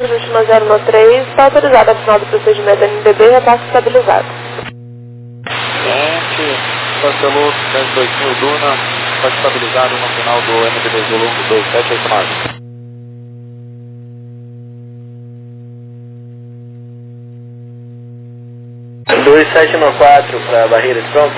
Última 013, está autorizado a final do procedimento NBB, repasse estabilizado. Gente, cancelou 102000 Duna, está estabilizado no final do NBB Zulu 2789. 2794 para Barreiras, pronto?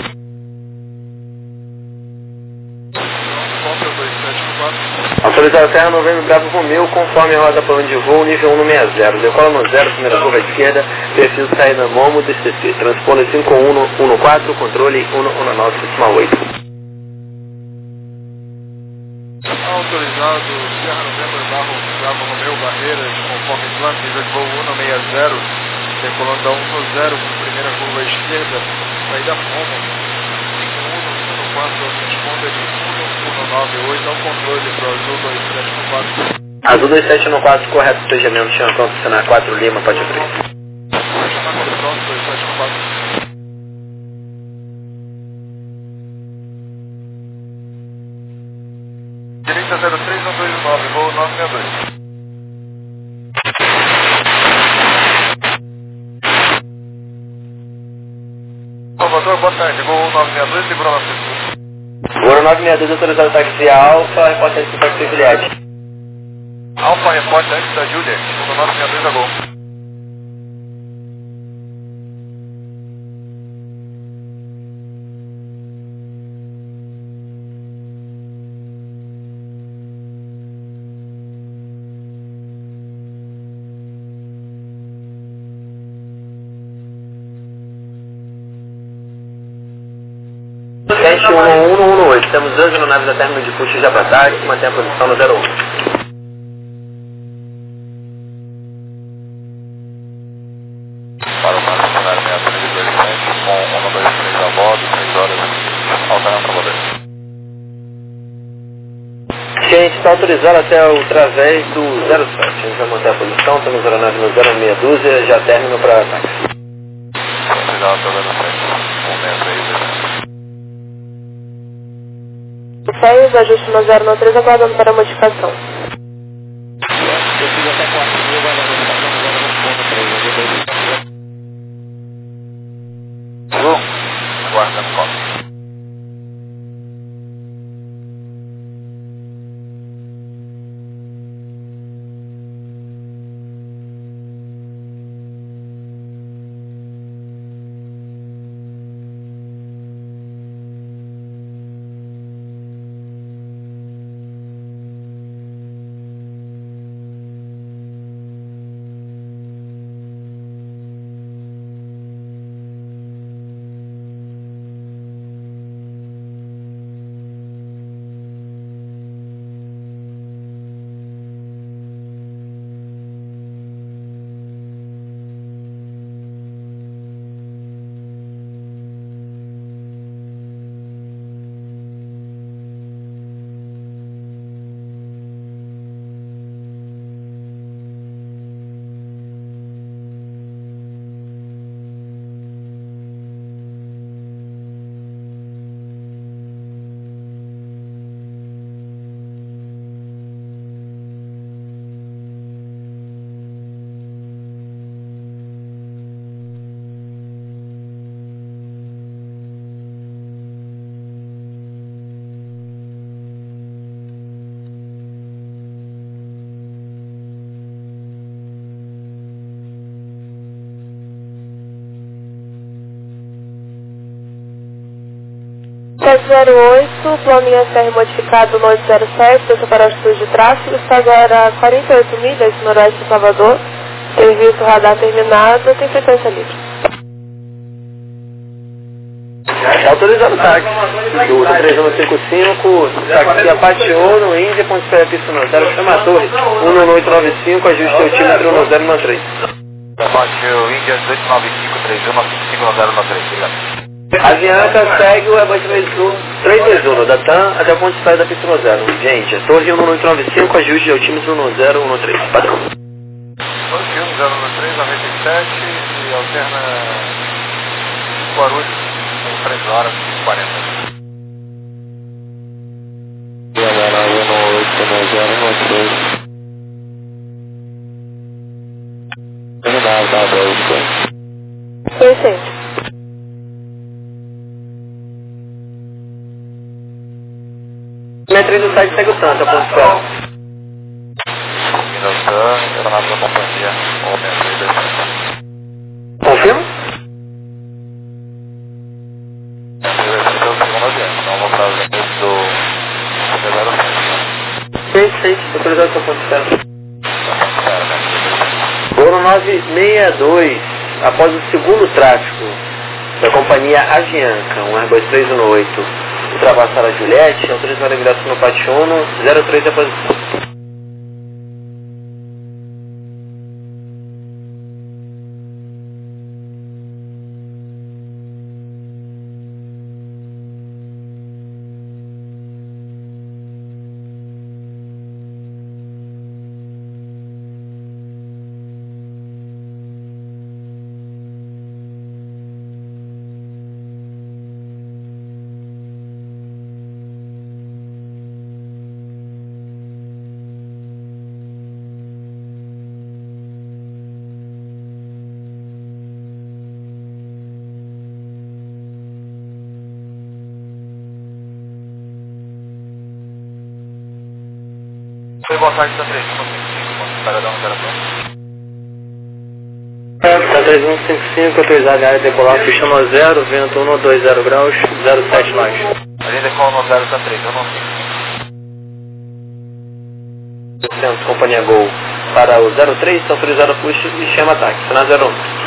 Pronto, 2794. Autorizado Terra Novembro Bravo Romeu, conforme a roda plano de voo, nível 160. Decola no 0, primeira curva à esquerda, preciso sair na Momo DCC. Transponder 5114, controle 119,8. Autorizado Terra Novembro Bravo Romeu Barreiras, conforme plano, nível de voo 160. Decolando da 110, primeira curva à esquerda, saída Momo, 5114, transponder 119,8 ao controle para o Azul 2794. Azul 2794, correto, despejamento, chão pronto, cenário 4 Lima, pode abrir. Chamada de pronto, 2794. Direita 03129, voo 962. Salvador, boa tarde, voo 962, segura na frente. Voo 962, autorizado táxi Alfa, repórter de táxi Juliette. Alfa, repórter antes da Juliet, 1962 a gol. Teste 1118, temos 2 aeronaves a término de puxo de ataque, mantém a posição no 01. Para o máximo cenário 6327, com 123 a bordo, 3 horas, alternando para poder. Gente, está autorizado até o través do 07. A gente vai manter a posição, temos aeronave no 0612, já término para ataque. Autorizado até o 07, 163. 6, ajuste no 013, aguardando para a modificação. Eu fiz até 4.000, vai dar no 3. Guardando cópia. Teste 08, planinha SR modificado no 807, deixa para atitude de tráfego, está agora a 48 milhas, noroeste de Salvador, serviço radar terminado, tem frequência livre. Autorizado o táxi do 3155, táxi Apache Uno, Índia, ponto de pista no 0, chama a torre, 11895, ajuste o tímetro no 093. Apache Índia 29531 093, obrigado. A Avianca segue o Airbus 321 da TAM até o ponto de saída da pista no 0. Gente, torre 11895, ajuste ao tímetro no 013, padrão. Torre 013, 97 e alterna Guarulhos, em 3 horas e 40. E agora 189 013. Estado é o Foi sim. Metro do site segue o tanto, a ponto zero. Minotan, aeronave da companhia, ou meia 327. Confirma? Esse é o segundo avião, então vou para as linhas do 6, autorizado para ponto zero. Voo 962, após o segundo tráfego da companhia Avianca, um Airbus 318, ultrapassar a Juliette, autorizado a migração no pátio 1, 03 após... Foi boa tarde da 3155, para dar um 0 Tá 3155, autorizado a área decolar, pista 0, vento 120 graus, 07 mais. A gente decola no 0 da 3, eu não sei. Centro, companhia Gol, para o 03, está autorizado a push e chama ataque, sinal 01.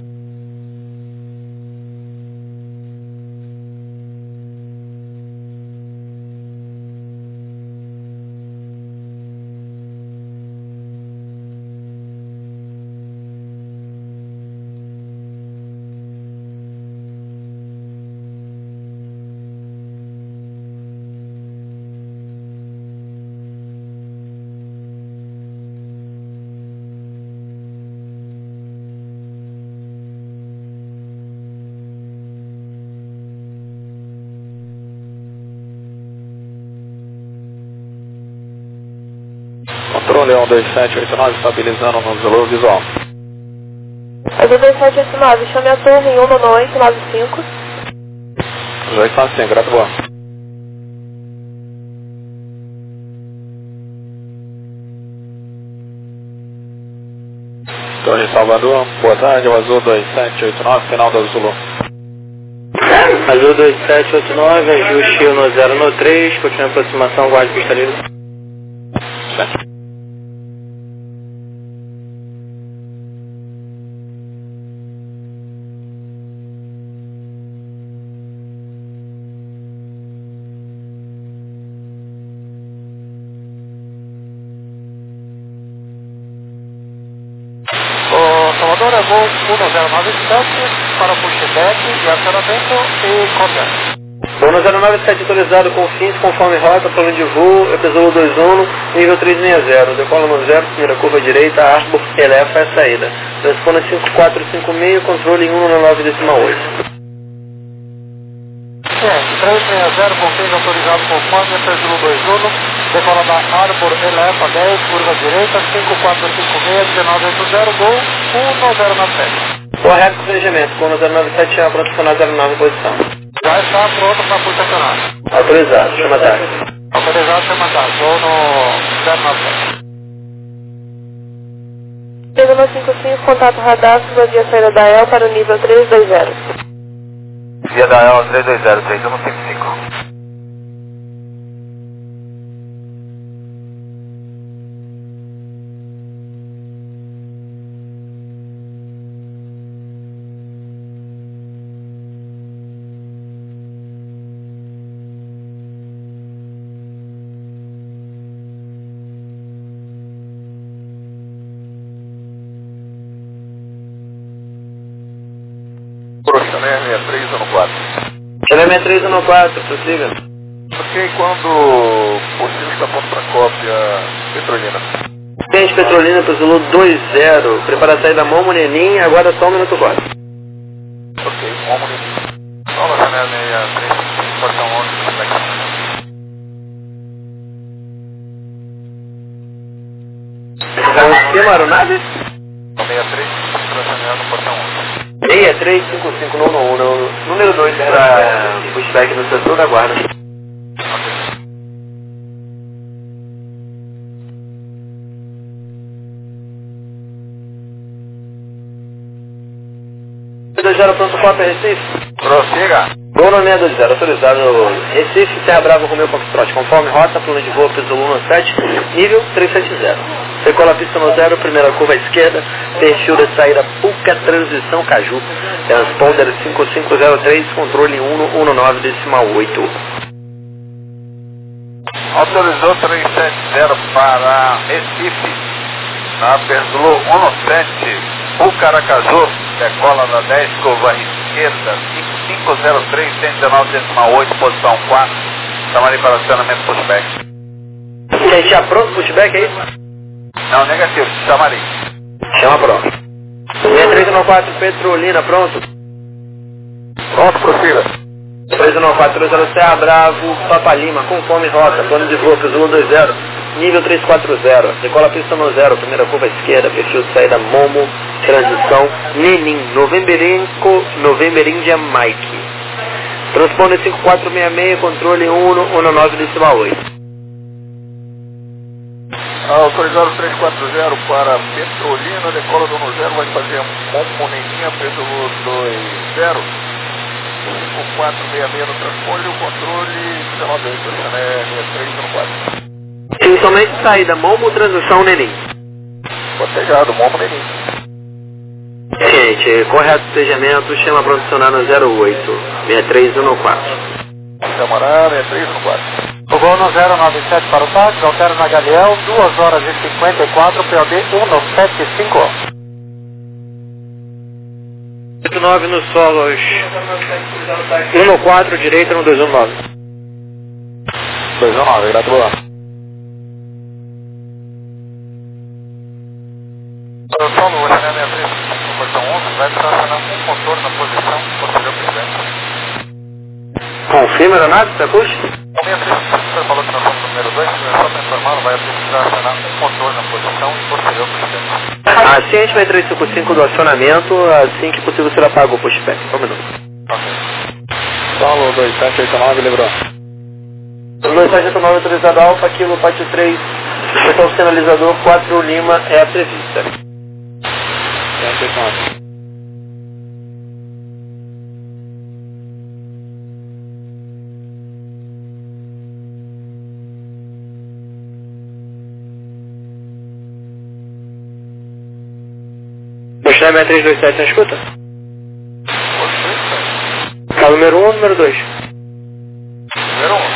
Controle 12789, estabilizando no Zulu visual. É do 2789, chame a torre em 19895. Já está assim, grato boa. Torre Salvador, boa tarde, o Azul 2789, final da Zulu. Azul 2789, ajuste no 03, continua a aproximação, guarde pista livre. Certo. Salvador é voo 1097 para pushback e acionamento e contato. Voo 097 autorizado com fins conforme rota, plano de voo, EPSU 21, nível 360, decola no 0, primeira curva direita, Arbor, eleva a saída. Transpona 5456, controle em 199,8. 360 com fins autorizado conforme EPSU 21, decola da Arbor, eleva 10, curva direita, 5456, 1980, gol 1097. Correto, planejamento, com 097 é pronto para 09 em posição. Já está pronto para posicionar. Autorizado, chama ataque. Autorizado, chama ataque. Vou no 097. Pegando 55, contato radar, suba via saída da EL para o nível 320. Via da EL 320, 3155. Chanel 6314. Chanel 6314, prossiga. Ok, quando possível está pronto para cópia Petrolina. Cliente Petrolina para o Zulu 20, prepara a saída Momo Nenin, aguarda só um minuto 4. Ok, Momo Nenin. Nova Chanel 63, portão 11, Confirma a aeronave? 63, no portão 11. 635591, número 2 para pushback no setor da guarda. Pronto, Copa Recife. Prossiga. Gol no 620, autorizado Recife, Serra Brava, Romeu Foxtrot, conforme rota, plano de voo, peso 117, nível 370. Decola a pista no 0, primeira curva à esquerda, perfil de saída Puca, transição Caju, transponder 5503, controle 119,8. Autorizou 370 para Recife, na Perzulu 17. Pucaracaju, decola da 10, curva esquerda, 5503, 119,8, posição 4. Estamos ali para o acionamento pushback. Gente, já pronto pushback aí? Não, negativo, chama ali. Chama pronto. 6314, Petrolina, pronto? Pronto, prossiga. 314, Serra Bravo, Papa Lima, conforme rota, plano de voo, Peso 120, nível 340, decola a pista no 0, primeira curva à esquerda, perfil de saída Momo, transição Nenin, November India Mike. Transponder 5466, controle 119,8. Autorizado 340 para Petrolina, decola do 10, vai fazer Momo Neninha, peso 20. 5466 no transponder, o controle 19,8, 6314. Sim, somente saída Momo, transição Nenin. Cotejado, Momo Nenin. Gente, correto despejamento, chama para adicionar no 08, 6314. Camarada, 6314. O voo no 097 para o táxi, altera na Galeão, 2 horas e 54, POD 175. 89 no Solos, 114, direita no 219. 219, gratulão. Solo, o Renan Beatriz, no portão 11, vai estacionar um motor na posição posterior presente. Confirma, Leonardo, você custa? Beatriz, o senhor falou que nós somos o número 2, só para informar, vai precisar acionar um motor na posição posterior presente. Assim a gente vai 355 do acionamento, assim que possível será pago o pushback. Só um minuto. Ok. Solo 2789, lembrou. 2789 autorizado Alfa, Kilo, Pátio 3, setor sinalizador 4 Lima é a prevista. 2789. Baixar 6327, não escuta? Tá, número 1 ou número 2? Número 1.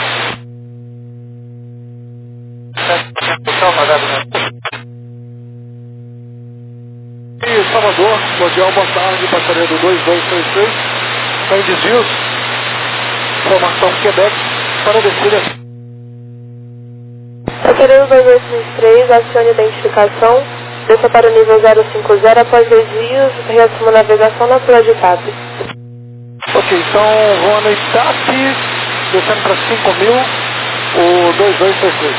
E Salvador, Mundial, boa tarde, baixaria do 2233, está em desvios, formação Quebec, para descida. Baixaria do 2823, acione identificação, desça para o nível 050 após desvios, reassuma navegação na pula de TAP. Ok, então voando em TAP, descendo para 5.000, o 2233.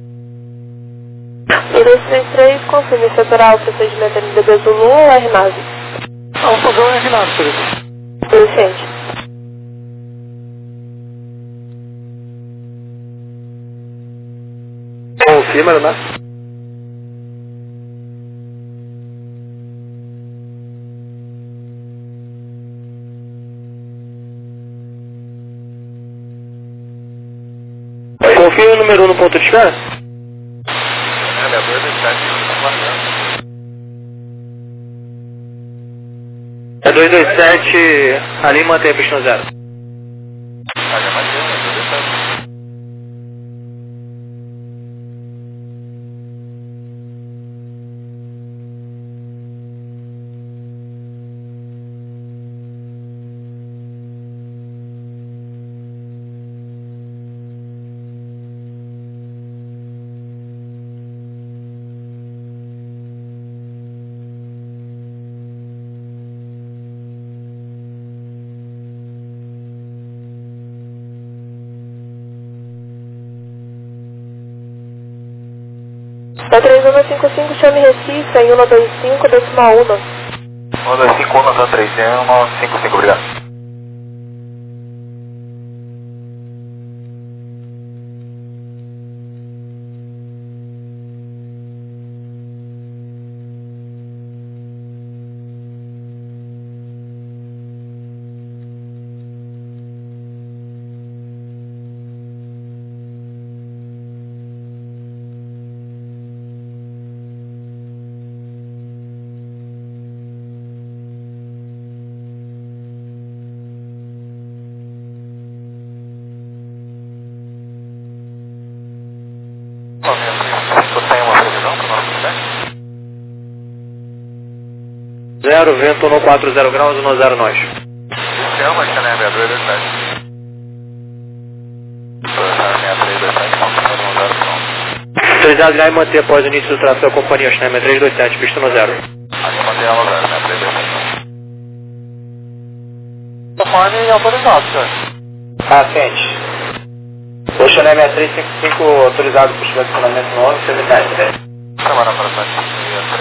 E 233, confirme separar o procedimento NDB Zulu ou RNAV? Vamos fazer um RNAV, querido. Vicente. Confirma, Leonardo. Confirma o número 1 no ponto de espera? É 227, É 227, ali mantém a pista no 0. Da 3155, chame Recife em 125, 1. 125 obrigado. Zero, vento 140 graus, 10 nós. Chama, Chanel 6227. 6327, Autorizado já e manter após o início do tráfego da companhia, Chanel 327, pista no 0. aqui mantém a 0, Chanel 327. Telefone autorizado, senhor. Atende. O Chanel 6355 autorizado para o estacionamento no 11, CB10. Semana para frente.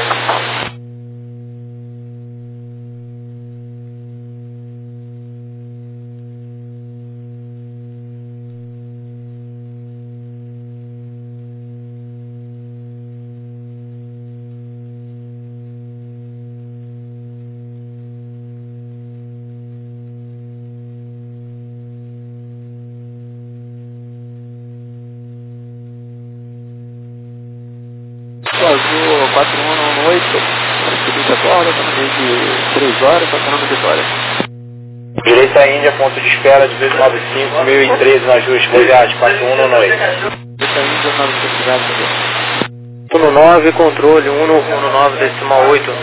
Azul 4118, seguinte agora, está no meio de 3 horas, passando no Vitória. Direita Índia, ponto de espera 1895, 1013 na ajuste, Goiás, 4118. Direita Índia, 950, 19, controle 119,8.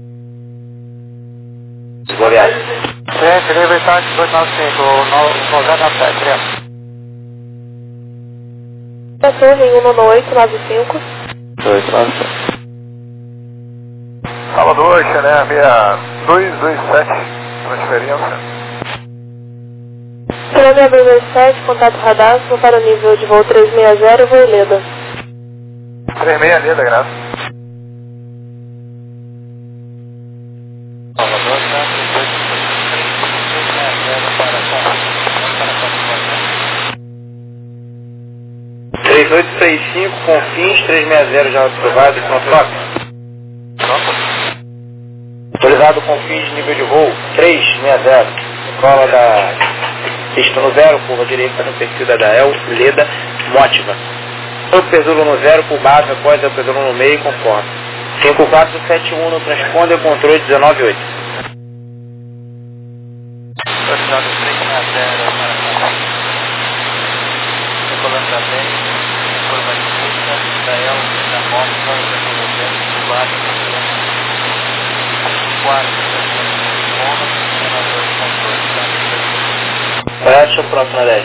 Goiás. Gente, livre tarde 1895, 997, lembra? Passou em 11895. 297. Salvador, Chanel 6227, transferência. Chanel 227, contato radar, para o nível de voo 360, voo Leda. 36 Leda, graças. Salvador, 3865, Confins, 360 já aprovado, pronto logo. Autorizado Confins, nível de voo 360, cola da pista no 0, curva direita no perfil da El, Leda, Mótiva. Upper Zulu no 0, por base, após Upper Zulu no meio, conforme. 5471 no transponder, controle 198. autorizado 360 para decolando da bem, curva direita, da El, da Mótica, da Colombiana, do lado, 4, Correto, próximo 10.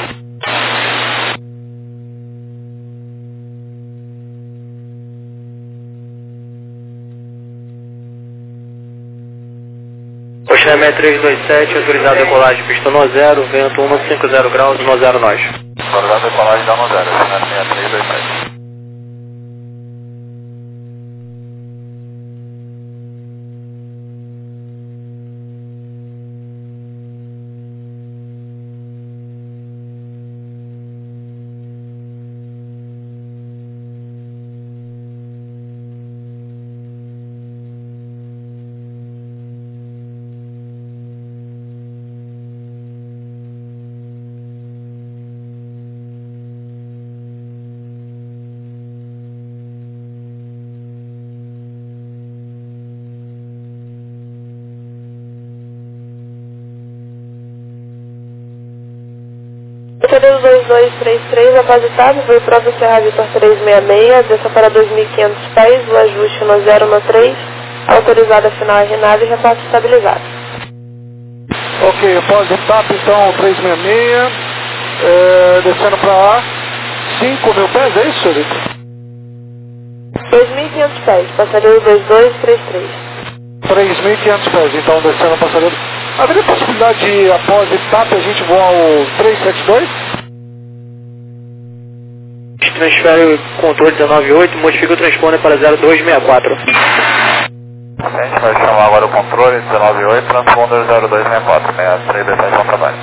Oceané 327, autorizado a decolagem, pista no 0, vento 150 graus, no 0 nós. Autorizado a decolagem da 0, Chanel 6327. Período 2233, apositado, voo prova Serra Vitor 366, desça para 2.500 pés, o ajuste no 0 no 3, autorizada final RNAV e repasse estabilizado. Ok, após o TAP, então 366, descendo para lá, 5.000 pés, é isso, senhor Vitor? 2.500 pés, passageiro 2233. 3.500 pés, então descendo o passageiro. Haveria possibilidade de, após o TAP, a gente voar o 372? Transfere o controle 198, modifica o transponder para 0264. A gente vai chamar agora o controle controle 198, transponder 0264, 6327, bom trabalho.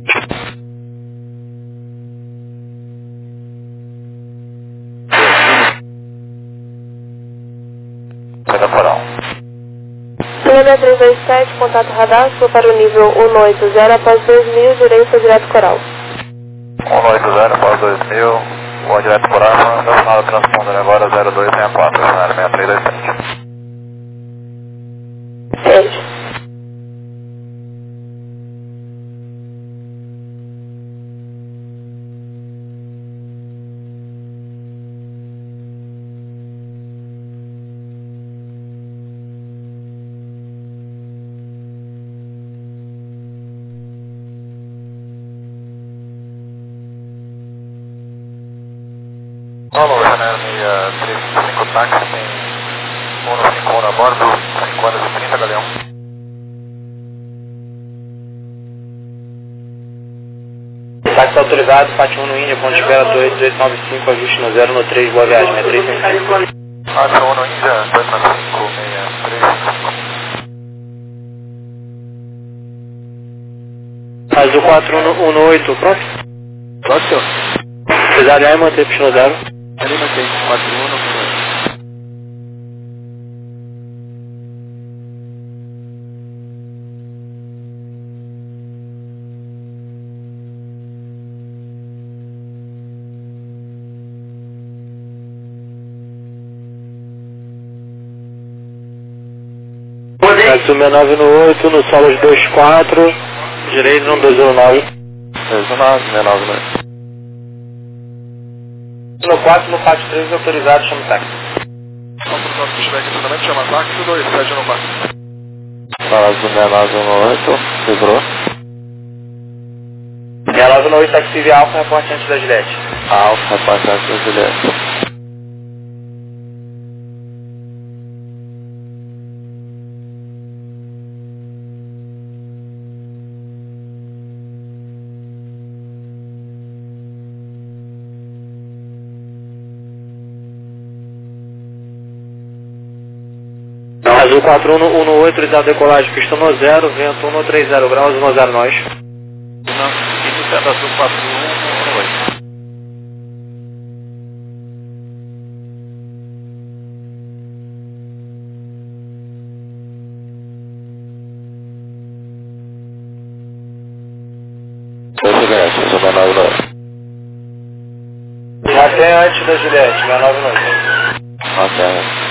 Saída Coral. Lima 327, contato radar, sul para o nível 180 após 2000, direito direto Coral. 180 após 2000, voa direto Coral, estacionado transponder agora 0264, cenário 6327. Sede. Alô, janela 355 táxi, tem 151 a bordo, 5 horas e 30, Galeão. Táxi autorizado, FAT 1 no Índia, ponto de espera 2895, ajuste no 0 no 3, boa viagem, 6365. Táxi 1 no Índia, 295, 6365. Azul 4118, pronto? Pode, senhor. Precisar de manter pistão 0. Ali mantém 4118. Azul 69 no 8, no solo 24, direito no 209. 219, 69 no 8. No 4, no FAT 3, autorizado, chama o táxi. Vamos para o nosso feedback de acionamento, chama táxi 27 no 4. Azul 69 no 8, quebrou. 69 no 8, táxi via Alfa, reporte antes da Gillette. Alfa, reporte antes da Gillette. Azul 4118, autorizado decolagem, pista no 0, vento 130 graus, 10 nós. Iniciando Azul 4118. Gillette, Azul 69 no 8. Até antes da Gillette, 69 no 8. Até antes.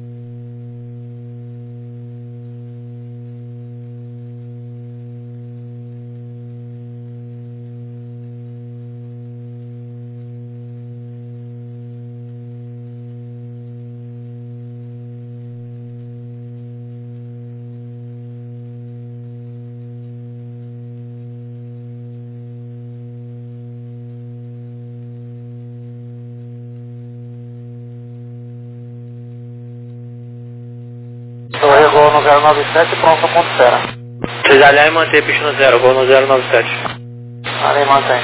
Gol no 097, pronto, ponto espera. Precisar e manter pista no 0, gol no 097. Ali mantém.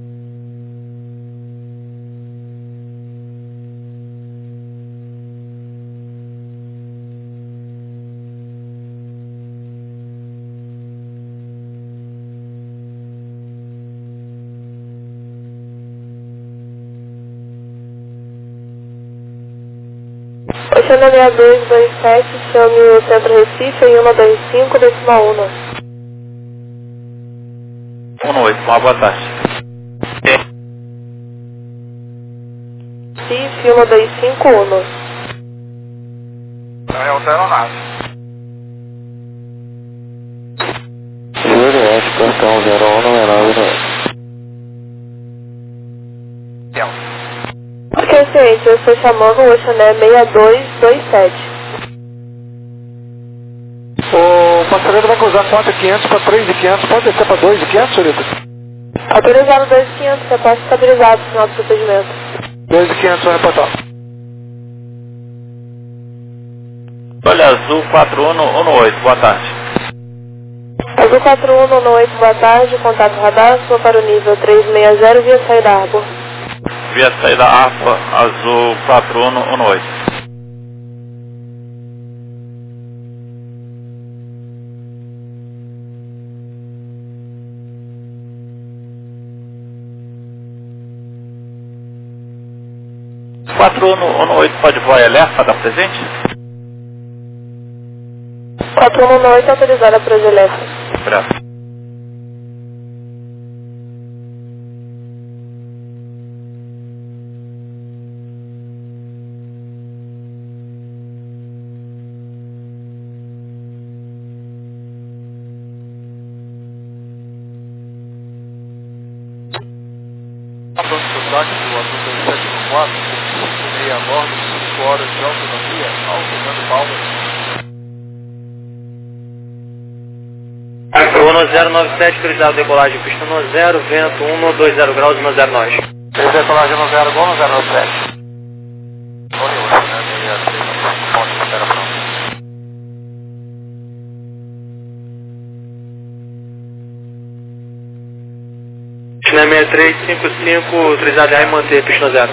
Oceano 6227, chame o Centro Recife em 125, decimal 1. 181, boa tarde. Recife 1251. É o aeronave. Juliette, cartão 0199. Ok, gente, eu estou chamando o Oceané 6227. O passageiro vai cruzar 4.500 para 3.500, pode descer para 2.500, senhorita? Autorizado 2500, repórter estabilizado no final do procedimento. 2.500, vai reportar. Olha, Azul 4118, boa tarde. Azul 4118, boa tarde, contato radar, sua para o nível 360 via saída Arbor. Via saída ARPA, Azul 4118. 4118 pode voar Elefa, está presente? 4118 autorizada para os Elefa. Abraço. Sotaque do Azul 2714, com 5 a bordo, 5 horas de autonomia, alto Ono 097, autorizado decolagem, pista no 0, vento 120 graus, 10 nós. Decolagem no 0, gol no 097. China 6355, autorizado a manter, pista no 0.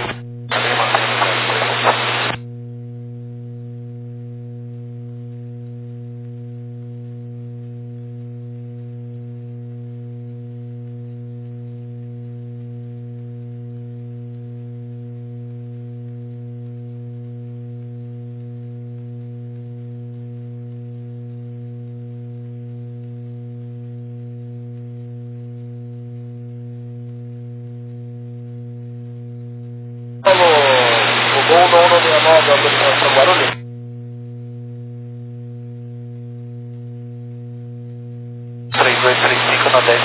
O gol do 169, autorização Guarulhos. Na 10,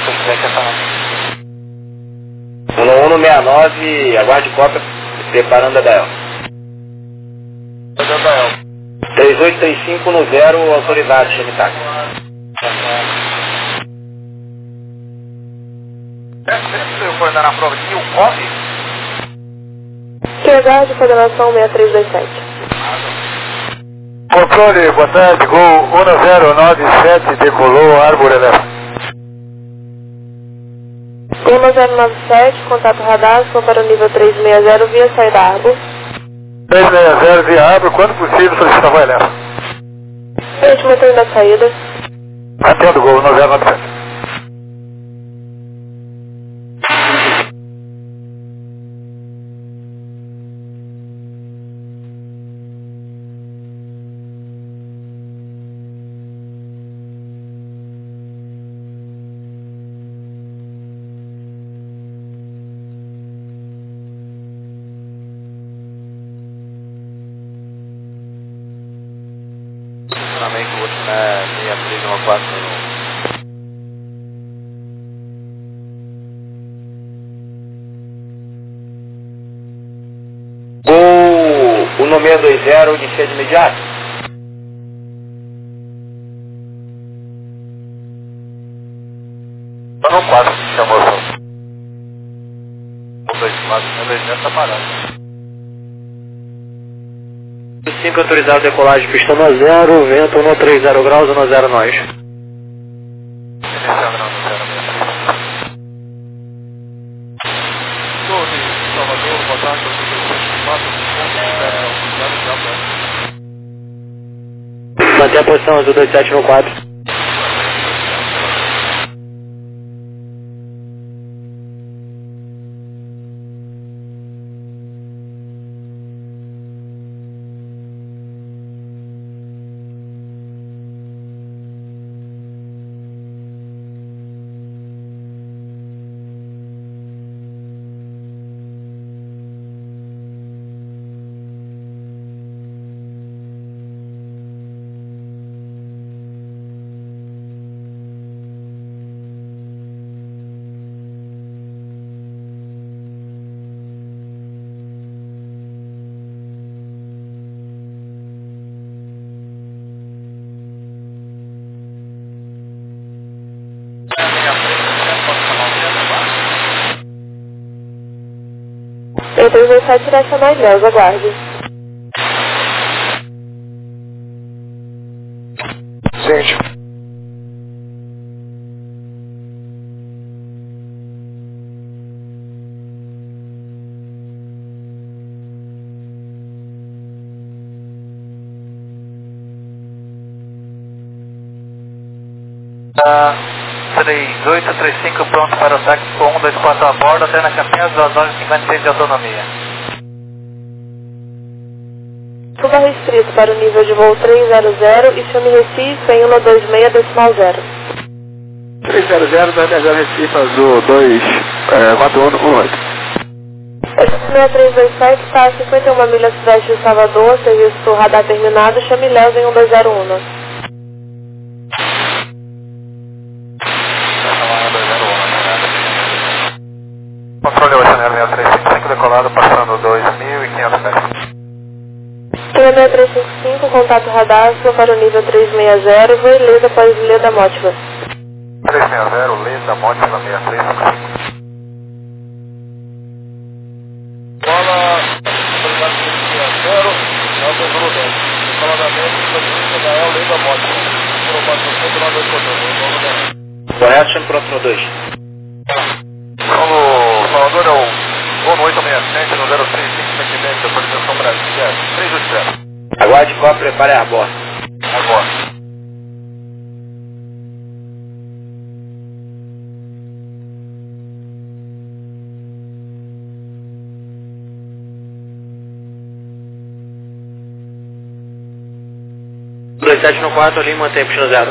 Ono 169, aguarde cópia, preparando a Dael. 3835 no 0, autoridade, Xemitac. Você foi dar na prova de Newcombe? Que aguarde coordenação 6327. Controle, boa tarde, gol 1097, decolou, Árvore Elefa. 1097, contato radar, sou para o nível 360 via saída Arbor. 360 via Árvore, quando possível solicitar voa Elefa. Gente, mantendo na saída. Atendo, gol 1097. Funcionamento último, né? 6314. Gol 1620, inicia de imediato. Só no 4 que chamou só. O 24 tá parado. 5 autorizado decolagem, pista no 0, vento 130 graus, 10 nós. Torre, Salvador, boa tarde, Manter a posição azul 27 no 4. Em 327 direcional Ilhéus, aguarde. Gente. Tá 3835 pronto para o táxi com 124 a bordo até na Campinas, 2 horas e 56 de autonomia. descrito para o nível de voo 300 e chame Recife em 126.0. 300, 200 Recife, Azul 24118. Esse 6327 está a 51 milhas sudeste de Salvador, serviço radar terminado, chame Léo em 1201. Controle Oceaneiro 6355, decolado, passando 2.500 metros. 6355, contato radar, sua para o nível 360, voo Ilesa após Ilha Mótiva. 360, Leda, Mótiva 6355. Bola, 360, é o Pedro 10. Decoladamente, da El Leda, Mótiva. Correto, chame próximo 2. Paulo, Salvador é o voo no 867, no 035, atualização Brasília 380. Aguarde, copa, prepare a bordo. Agora. Dois 794 ali, mantém puxando 0.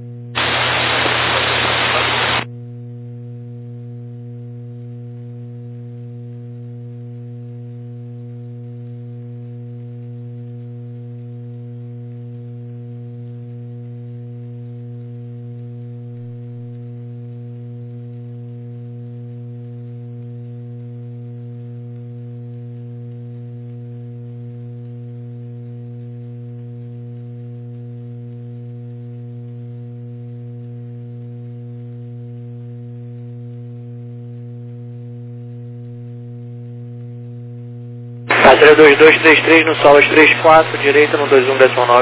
A 32233 no solo 34, direita no 21.9.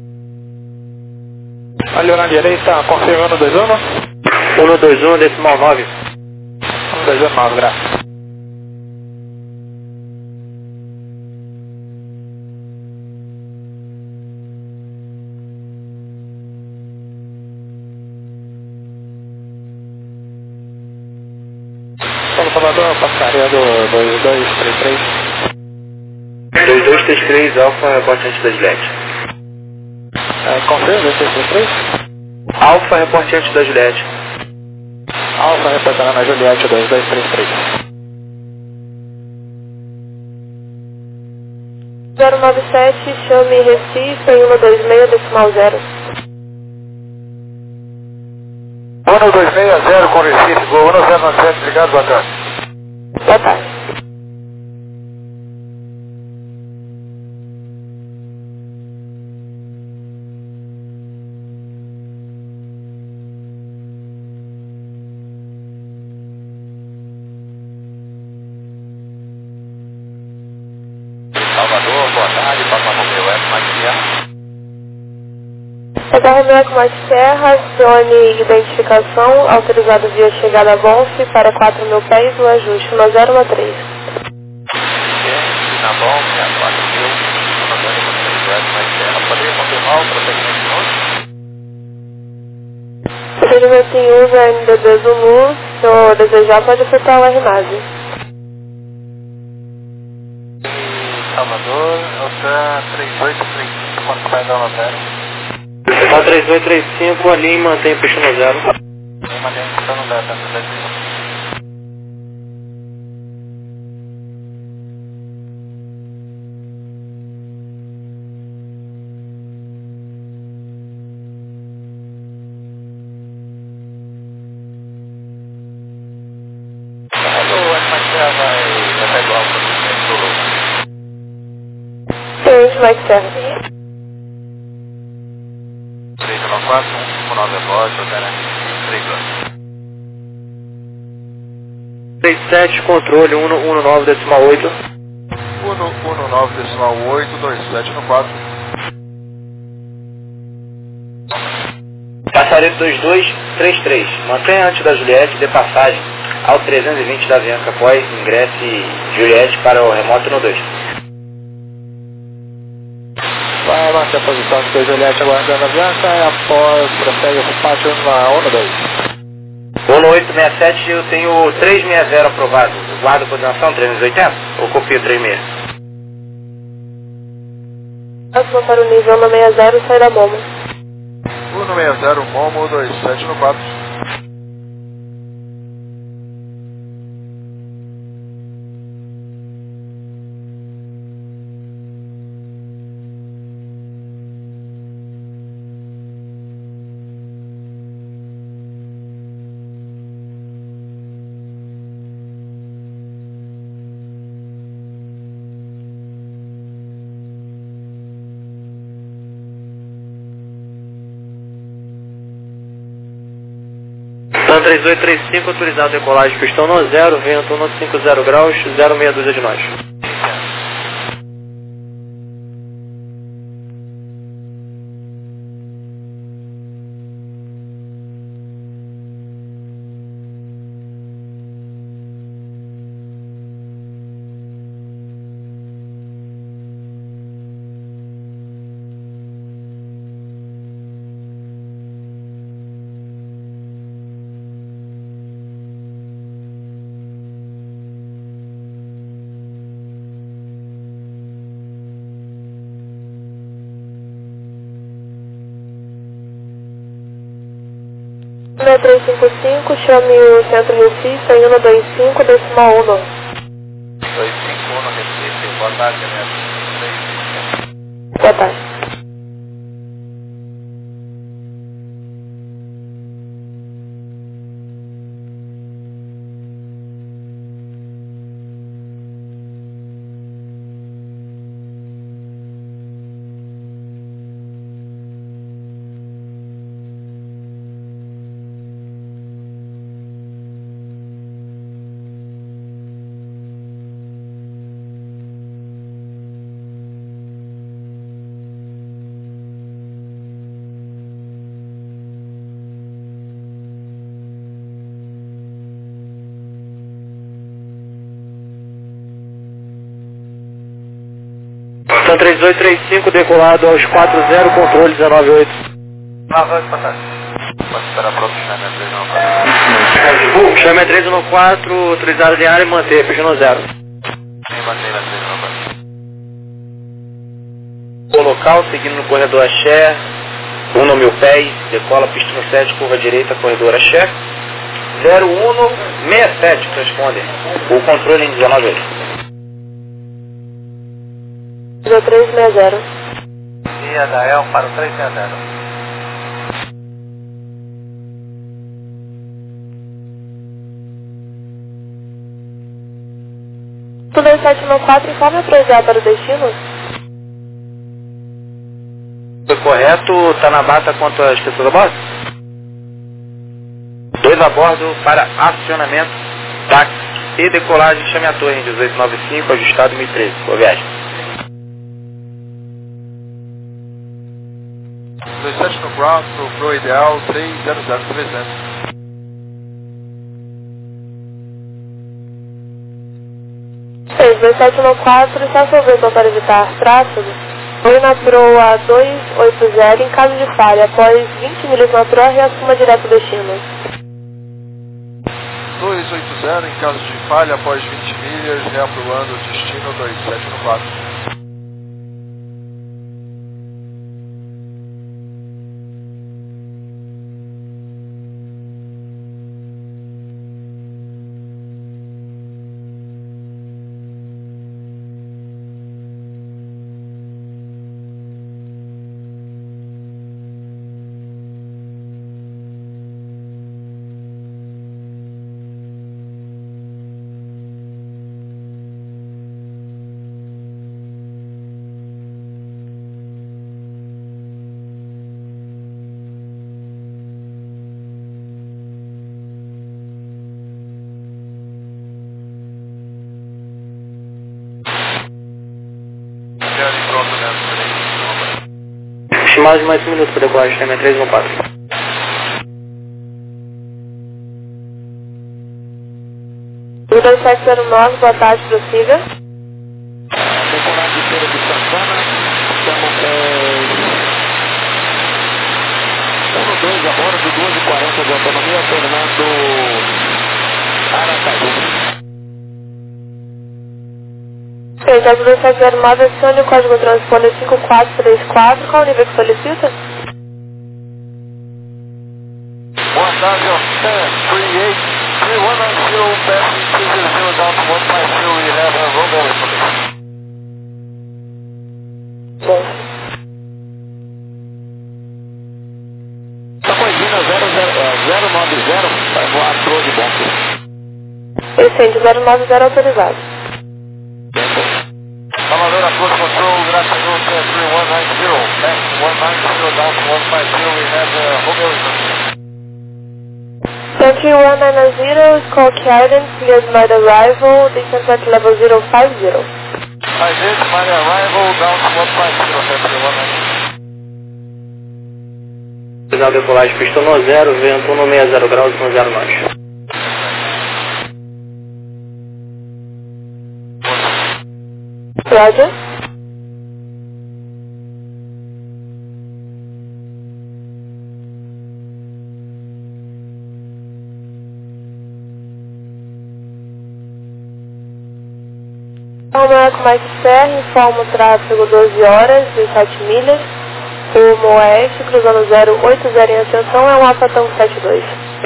Olhou na direita, confirmando 21. 121 decimal 9. 129, graças. Solo Salvador, passaria do 2233. 2233, Alfa, reporte antes da Juliette. Confirma, 2233. Alfa, reporte antes da Juliette. Alfa, reportando na Juliette, 2233. 097, chame Recife em 126.0. 1260 com Recife, voo 1097, obrigado, boa tarde. Boa tarde. Salvador, boa tarde, Papa Romeu, Mike Serra. Papa Romeu com Mike Serra, acione identificação, autorizado via chegada a Bonfe para 4.000 pés, o ajuste 1013. Na bom, 4.000, Mike Serra. Poderia confirmar o procedimento de uso? Procedimento em uso é MDB Zulu, se o desejar pode efetuar o RNAV. Salvador, OTAN 3835, quando vai dar uma 0? Tá 3835, ali mantém puxando 0. Mantém puxando 0, tá? Mike Serra. 394, 159 voz, OTAN 32. 37, controle 119 decimal 8. 119 decimal 8, 27 no 4. Passaredo 2233, mantenha antes da Juliette, dê passagem ao 320 da Avianca após ingresse Juliette para o remoto no 2. Vai manter a posição de 2 Juliette aguardando a Avianca e após prossegue o despate na 1-2. 1867, eu tenho 360 aprovado. Guarda a coordenação 380 ou copio 36? Próximo para o nível 160, sai da Momo. 160, Momo 27 no 4. Então 3835, autorizado decolagem, pistão no 0, vento 150 graus, 0 meia dúzia de nós. Número 355, chame o Centro Recife, 125, decimal 1. 251 Recife, boa tarde, né? Boa tarde. Então 3835, decolado aos 40, controle 198. 98, boa tarde. Pode esperar para outro chame 314. Chame 314, autorizado de área e manter, fechando 0. Sim, mantenha 314. O local, seguindo no corredor Axé, 1.000 pés, decola, pista no 7, curva direita, corredor Axé. 0167, responde. O controle em 198. 0360. E Adael para o 360. Tudo 2794, informe autorizado para o destino? Foi correto, está na bata quanto às pessoas a bordo? 2 a bordo para acionamento, táxi e decolagem, chame a torre em 1895, ajustado 1013. Boa viagem. 27 no ground, pro ideal 300300. Seis, 2794, está solvendo para evitar tráfego. Oi na proa 280, em caso de falha, após 20 milhas na proa, reassuma direto o destino. 280, em caso de falha, após 20 milhas, reaprovando o destino 2714. Mais um minuto para decolagem, chame 314. O 2709, boa tarde, prossiga. Decolagem de Feira de Santana, estamos com 1-2 a bordo, 2h40 de autonomia, Fernando Aracaju. Azul 2709, acione o código transponder 5434, qual o nível que solicita? Montável 1038, 3190, passing 200 down to 150, we have a runway information. Bom. Tamanhina 090, vai voar todo bom. Descende 090 autorizado. Amador Approach Control, graças a 3190, passing 190 down to 150, we have a runway information. 3190, call Cadence, cleared my arrival, descent at level 050. I did my arrival down to 150, 3190. Final decolagem, pista no 0, vento 160 graus, 10 nós. Roger. American Mike Serra, informa o tráfego 12 horas, 17 milhas, rumo oeste, cruzando 080 em ascensão, é um Alfa Tango 72.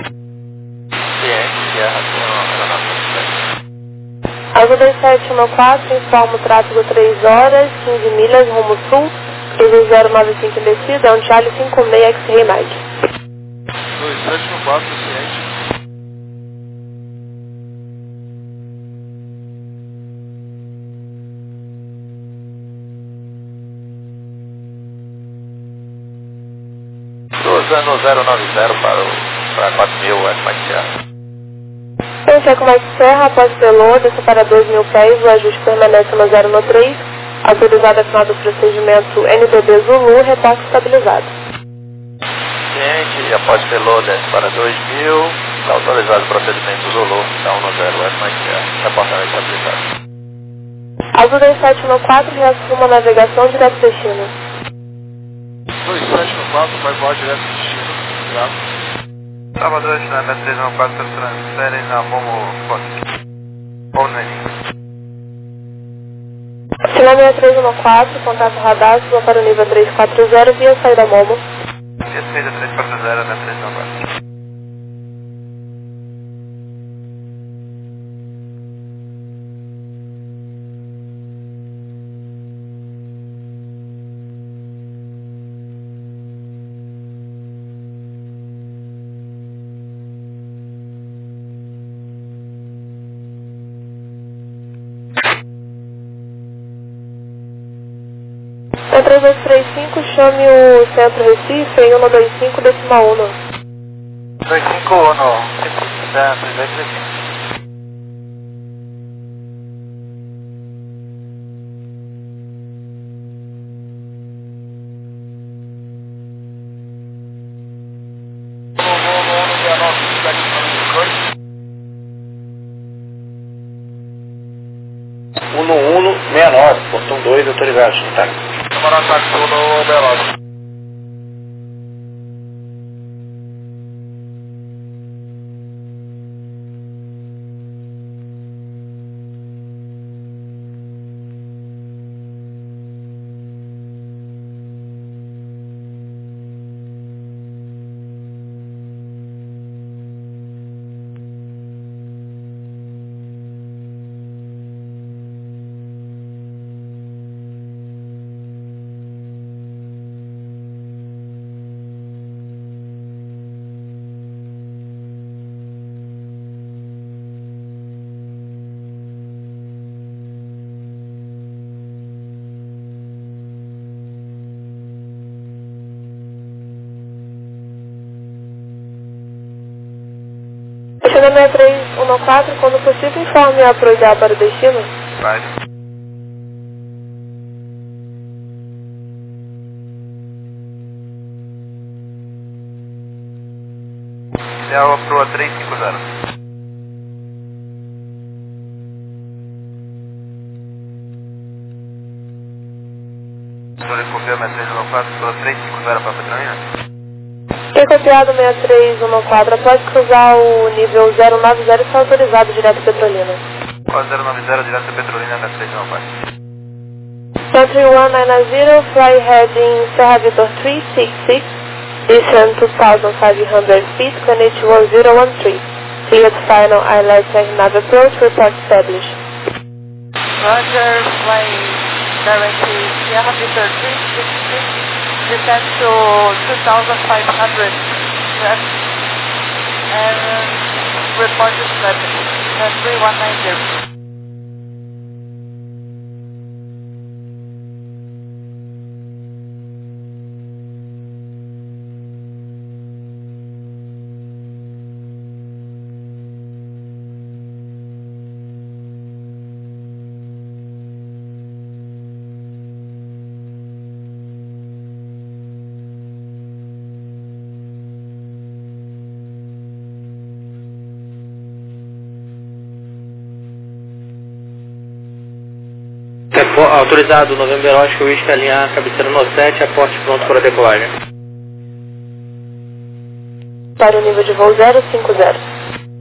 Azul 2714, informa o tráfego 3 horas, 15 milhas, rumo sul, cruzo 095 em descida, é um Charlie 56 X-Ray Mike. 2714, ciente. No 090 para 4000, Mike Serra. Checo Mike Serra, após pelo, desça para 2.000 pés, o ajuste permanece no 013, autorizado a final do procedimento NBB Zulu, reporte estabilizado. Ciente, após pelo, desce para 2000, está autorizado o procedimento Zulu, está 10, Mike Serra, reportamento estabilizado. Azul 2714, reassuma a navegação direto destino. 2714, vai voar direto do destino. Obrigado. Salvador, China 314, transfere na Momo Fox. Ou Neninho. China 6314, contato radar, suba para o nível 340, via saída Momo. Via saída 340, na 314. É 3235, chame o Centro Recife em 125 decimal 1. 251, Recife, Centro, 235. No 169, portão 2, autorizado, tá? Número ataque no Veloz. China 6314, quando possível, informe a proidar para o destino. Vai. Ideal proa 350. Estou lhe confirma 314, proa 350 para Petrolina. Foi copiado 6314, após cruzar o nível 090, está autorizado direto Petrolina. Qual 090 direto a Petrolina na 314. Country 190, fly heading Serra Vitor 366, descend 2,500 feet, QNH 1013. Cleared final ILS nav approach, report established. Roger, flying directly Sierra Vitor 366, descend to 2,500 feet, and report established, 3190. Autorizado November Oscar Whisky, alinhar cabeceira no 7, aporte pronto para decolagem. Para o nível de voo 050.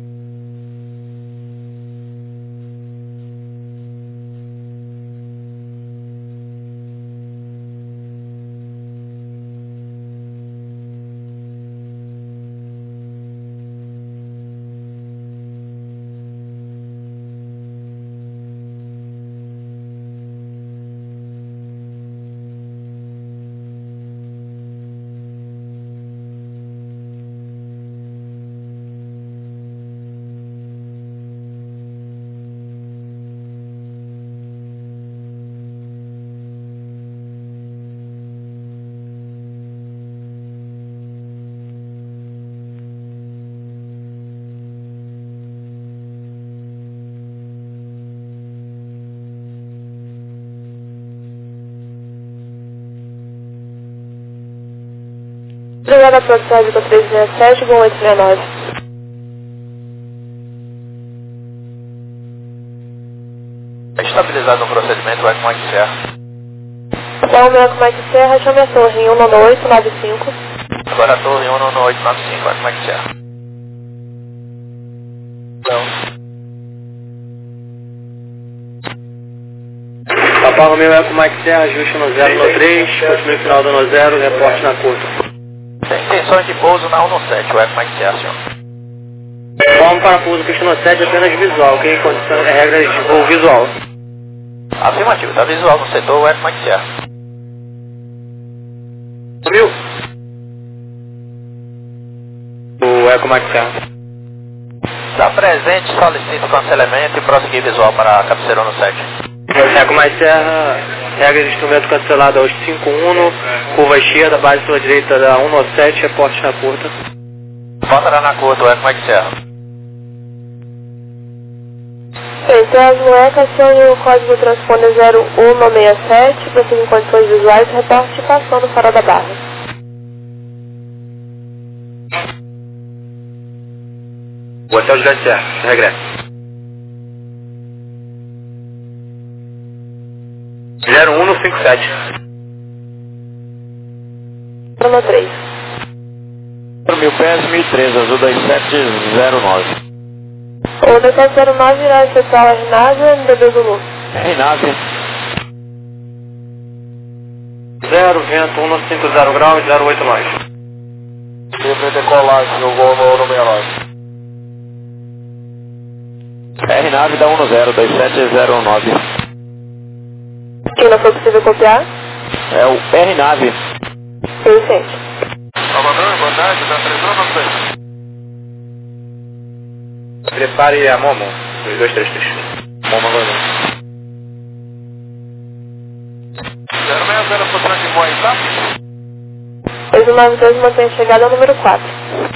Obrigada, produção Vitor 367, bom 869. Estabilizado no procedimento, Eco Mike Serra. Bom, meu Eco Mike Serra, chame a torre em 19895. Agora a torre 19895, Eco Mike Serra. Papa Romeo Eco Mike Serra, ajuste no 093, continue final do no 0, reporte na curta. Tem intenções de pouso na 197, o Eco Mike Serra, senhor. Forma para pouso Cristiano 7 apenas visual, que condição é regras de voo visual. Afirmativo, está visual no setor, o Eco Mike Serra. Subiu? O Eco Mike Serra. Está presente, solicito cancelamento e prosseguir visual para a cabeceira 197. Eco Mike Serra, regra de instrumento cancelado aos 51, curva esquerda, base pela direita da 197, reporte na curta. Volta na curta, o Eco Mike Serra. Então, as moecas são o código transponder 0167, prosseguir em condições visuais, reporte passando fora da barra. O hotel de Garcia, regressa. 0157. Zona 3. 1000 pés, 1013, azul 2709. O 2709 irá efetuar a RNAV MDB Zulu. RNAV. 0, vento 150 graus, 08 mais. Livre decolagem no voo no 69. RNAV da 10, 2709. Quem não for possível copiar? É o RNAV. Vicente. Salvador, boa tarde, está 3 Prepare a Momo, 2233. Momo agora. 060, posição de voo aí, tá? 892 mantém chegada ao número 4.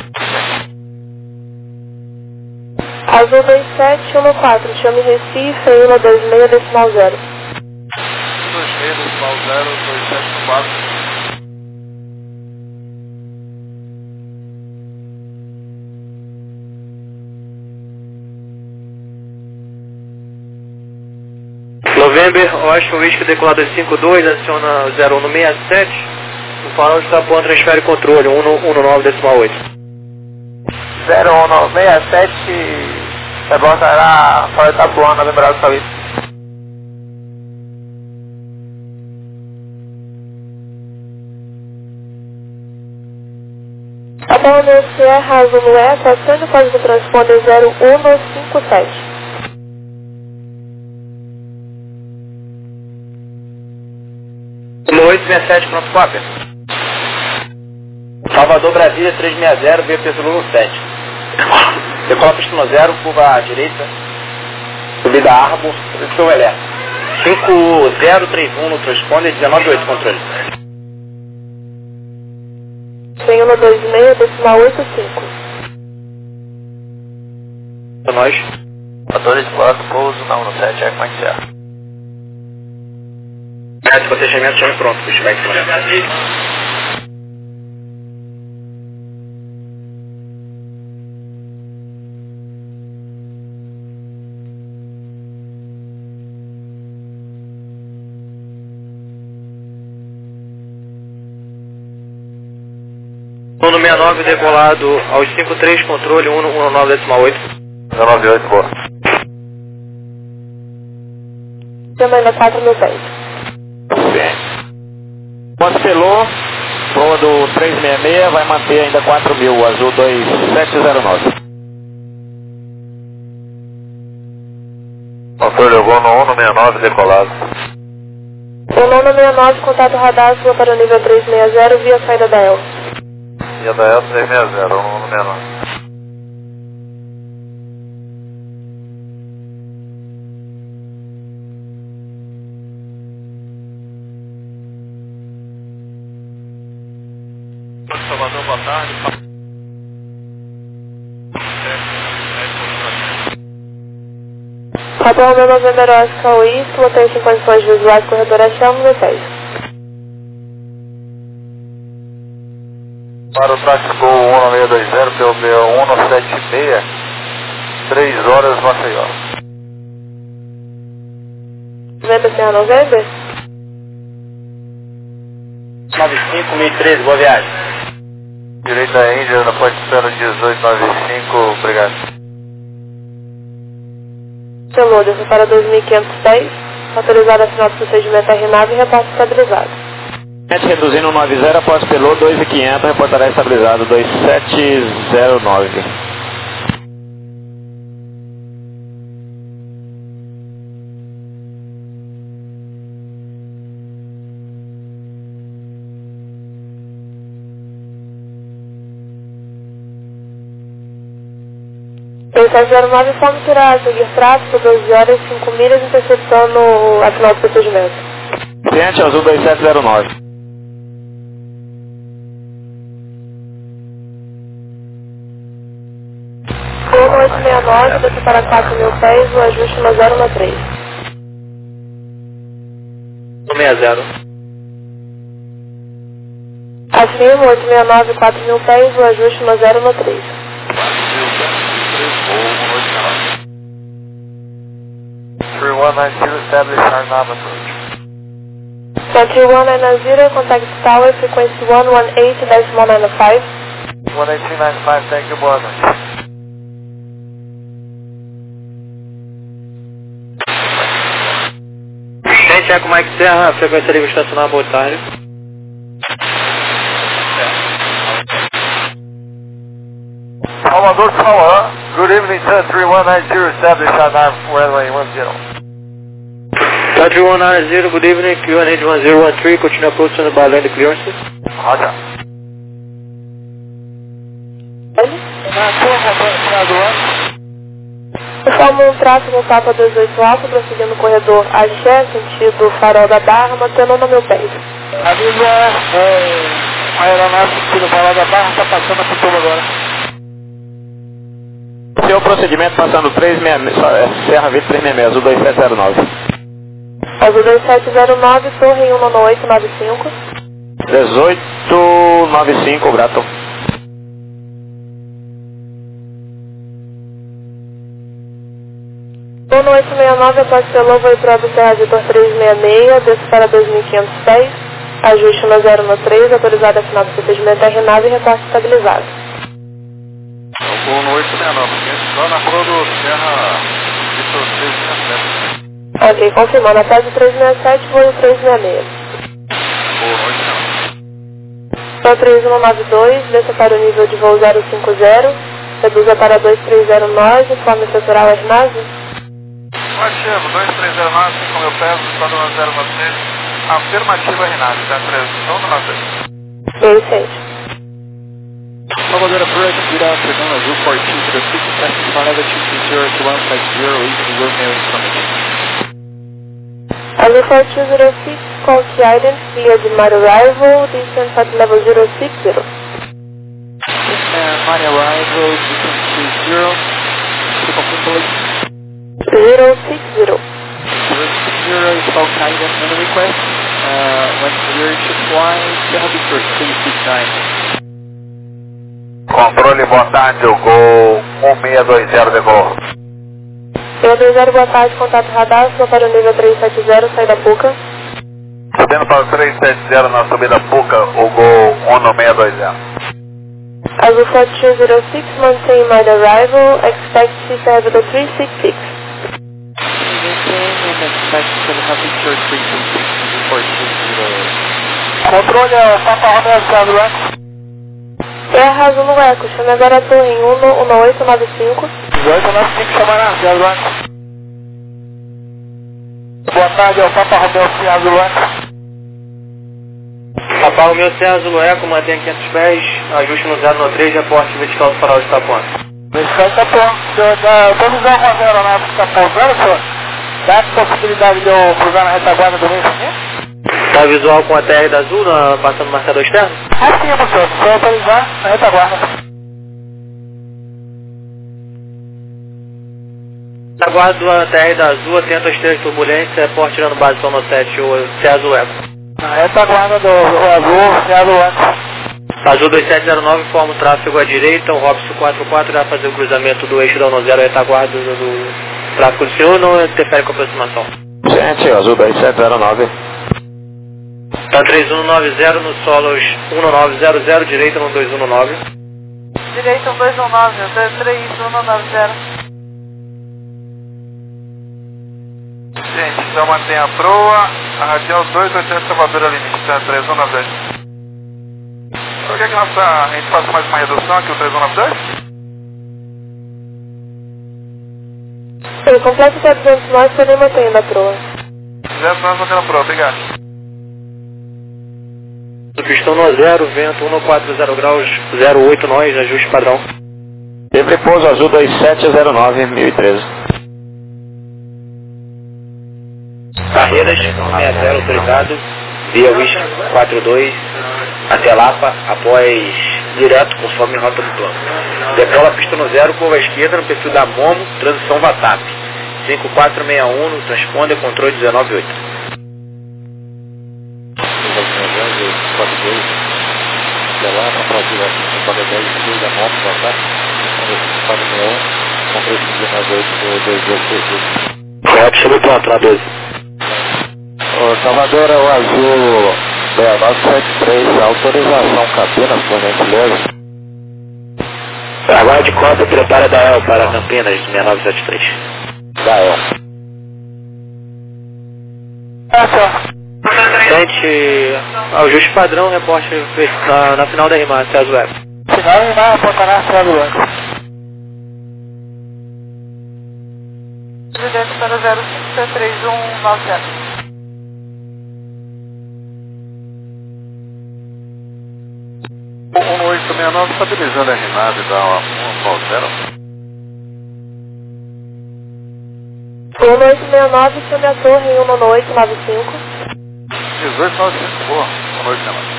Azul 2714, chame Recife, 126 decimal 0. 26, decimal 0, 2714. November, Oscar Whisky decolado 52, aciona 0167. O farol está bom, transfere controle, 119 decimal 8. 0167, reportará para Itapuã, November Oscar Whisky. Apolo Sierra Zulu E, estacione o código transponder 0157. Zulu 867, pronto, cópia. Salvador, Brasília, 360, VP Zulu 17. Decola pista 0, curva à direita, subida Arbor, seu elétrico. 5031 no transponder, 198 controle. 6126, decimal 85. Para nós. Motores voando, pouso na 17, é como é que é? Área de protegimento, chame pronto, pushback. Sono 69 decolado aos 53, controle 119,8. 198, boa. Também na 4010. Cancelou, voa do 366, vai manter ainda 4.000, azul 2709. Motor levou no 169, decolado. Sonona 69, contato radar, sua para o nível 360, via saída da El. E a da El 360, 169. Salvador, boa tarde. Papel meu November Oscar UI, sua tem em condições visuais, corredor Axel 16. Para o táxi Gol 1620, POB 176, 3 horas, Maceió. November, Serra November? 95.013, boa viagem. Direita Índia, na ponte Pena 1895, obrigado. Chamou, desceu para 2506, autorizado a final do procedimento RNAV e repasse estabilizado. Reduzindo 90 após pelô 2.500, reportará estabilizado 2709. O 709 informa que irá seguir tráfego 12 horas 5 milhas, interceptando a final do procedimento. Cliente azul 2709. Sono 869, desce para 4.000 pés, o ajuste no 013. 160. Afirmo 869, 4.000 pés, o ajuste no 013. 3190, establish our nav approach. 3190, contact tower, frequency 118.95. 11895, thank you, boa noite. Gente, Eco Mike Serra, frequência livre estacionar, boa tarde. Salvador, Sawa. Good evening, 3190, establish our nav runway 10. 3190, good evening, QNH 1013, continue approaching by land clearance. Roger. Informa um tráfego no Papa 28 Alfa, prosseguindo no corredor Axé, sentido Farol da Barra, mantendo no meu pé. Avisa, a aeronave sentido Farol da Barra está passando a Pituba agora. Seu procedimento passando 366, Serra Verde 366, azul 2709. Azul 2709, torre 19895. 1895, grato. Sono 869, após pelo voo para o Serra Vitor 366, desce para 2500 pés, ajuste no 013, autorizado a final do procedimento RNAV e repasse estabilizado. Vou no 869, só na cor do Serra Vitor 367. Ok, confirmando, após o 367, voo 366. Vou no Então 3192, desça para o nível de voo 050, reduza para 2309, informe assessoral Arnazzi. Afirmativo, 2309, 5 mil pés, estado 1093, afirmativa Rinaldi, 3193. Licença. Salvador Bridge, good afternoon, Azul 4206, taxi front of 220 to 150, leaving Romeo information. Azul 4206, call to Island, clear the my arrival, distance at level 060. My arrival, distance 20, to complete please. 060. 060 is call to Island, main request, when clear to fly, Sierra Victor 369. Controle, boa tarde, o Gol 1620 decolou. 620, boa tarde, contato radar, suba para o nível 370, saída Puca. Subindo para o 370 na subida Puca, o Gol 1620. Azul 4206, maintain my arrival, expect to serve the 366. Controle, Papa Romeo Sandro, Terra Azul no Eco, chame agora a torre em 11895. 1895, chamar na Sandro. Boa tarde, é o Papa Romeo Sandro. Papa Romeo Sandro Eco, mantém 500 pés, ajuste no 093, reporte vertical do farol de Itapuã. Vertical de Itapuã, senhor, vamos usar uma aeronave que está pousando, senhor? Dá a possibilidade de eu cruzar na retaguarda do mês aqui? Tá visual com a TR da Azul, passando o marcador externo? Sim, senhor, só autorizar a retaguarda. Retaguarda da TR da Azul, atento às 3 turbulências, reporte tirando base Sono 7, o César Eco. A retaguarda do Azul, César Eco. Azul 2709, forma o tráfego à direita, o Robson 44 vai fazer o cruzamento do eixo da 10, retaguarda do tráfego do senhor, não interfere com a aproximação. Gente, Azul 2709. Tá 3190 no solos 1900, direita no 219. Direita 219, 3190. Gente, então mantém a proa, a radial 280 Salvador limite, 3192. Por que a gente faça mais uma redução aqui, o 3192? Ele completa até 200 nós, porém mantendo a proa. 200 nós mantendo a proa, obrigado. Pistão no 0, vento 140 graus, 08 nós, ajuste padrão. Livre pouso Azul 2709, 1013. Carreiras 60 autorizado, via Whisky 42, até Lapa, após direto, conforme rota do plano. Decola pista no 0, curva à esquerda, no perfil da Momo, transição VATAP. 5461, no transponder, controle 198. 42, até lá, para fazer a 10 da moto, tá? Para o Neon, com 398 do 216. Correto, sobre o plano, na 12. O Salvador é o Azul 6973, autorização Campinas, por gentileza. Aguarde cota, prepara da El para Campinas, 6973. Da El. Frente ao justo padrão, reporte na final da RIMA, César Web. Final da RIMA, apontará César Web. Presidente para 053190. O 1869 estabilizando a RIMAD, dá uma 1869, chame a torre em 11895. 1895, boa, 1869.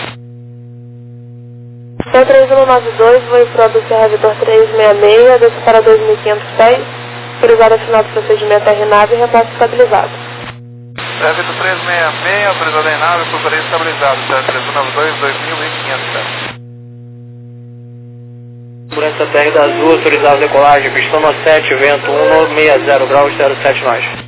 Então 3192, voo pro do Sierra Vitor 366, desce para 2.500 pés, cruzada final do procedimento RNAV e repasse estabilizado. Sierra Vitor 366, autorizado em nave, procurei estabilizado, 3192, 2.500 pés. Segurança TR da Azul, autorizado decolagem, pistão no 7, vento 160 graus, 07 nós.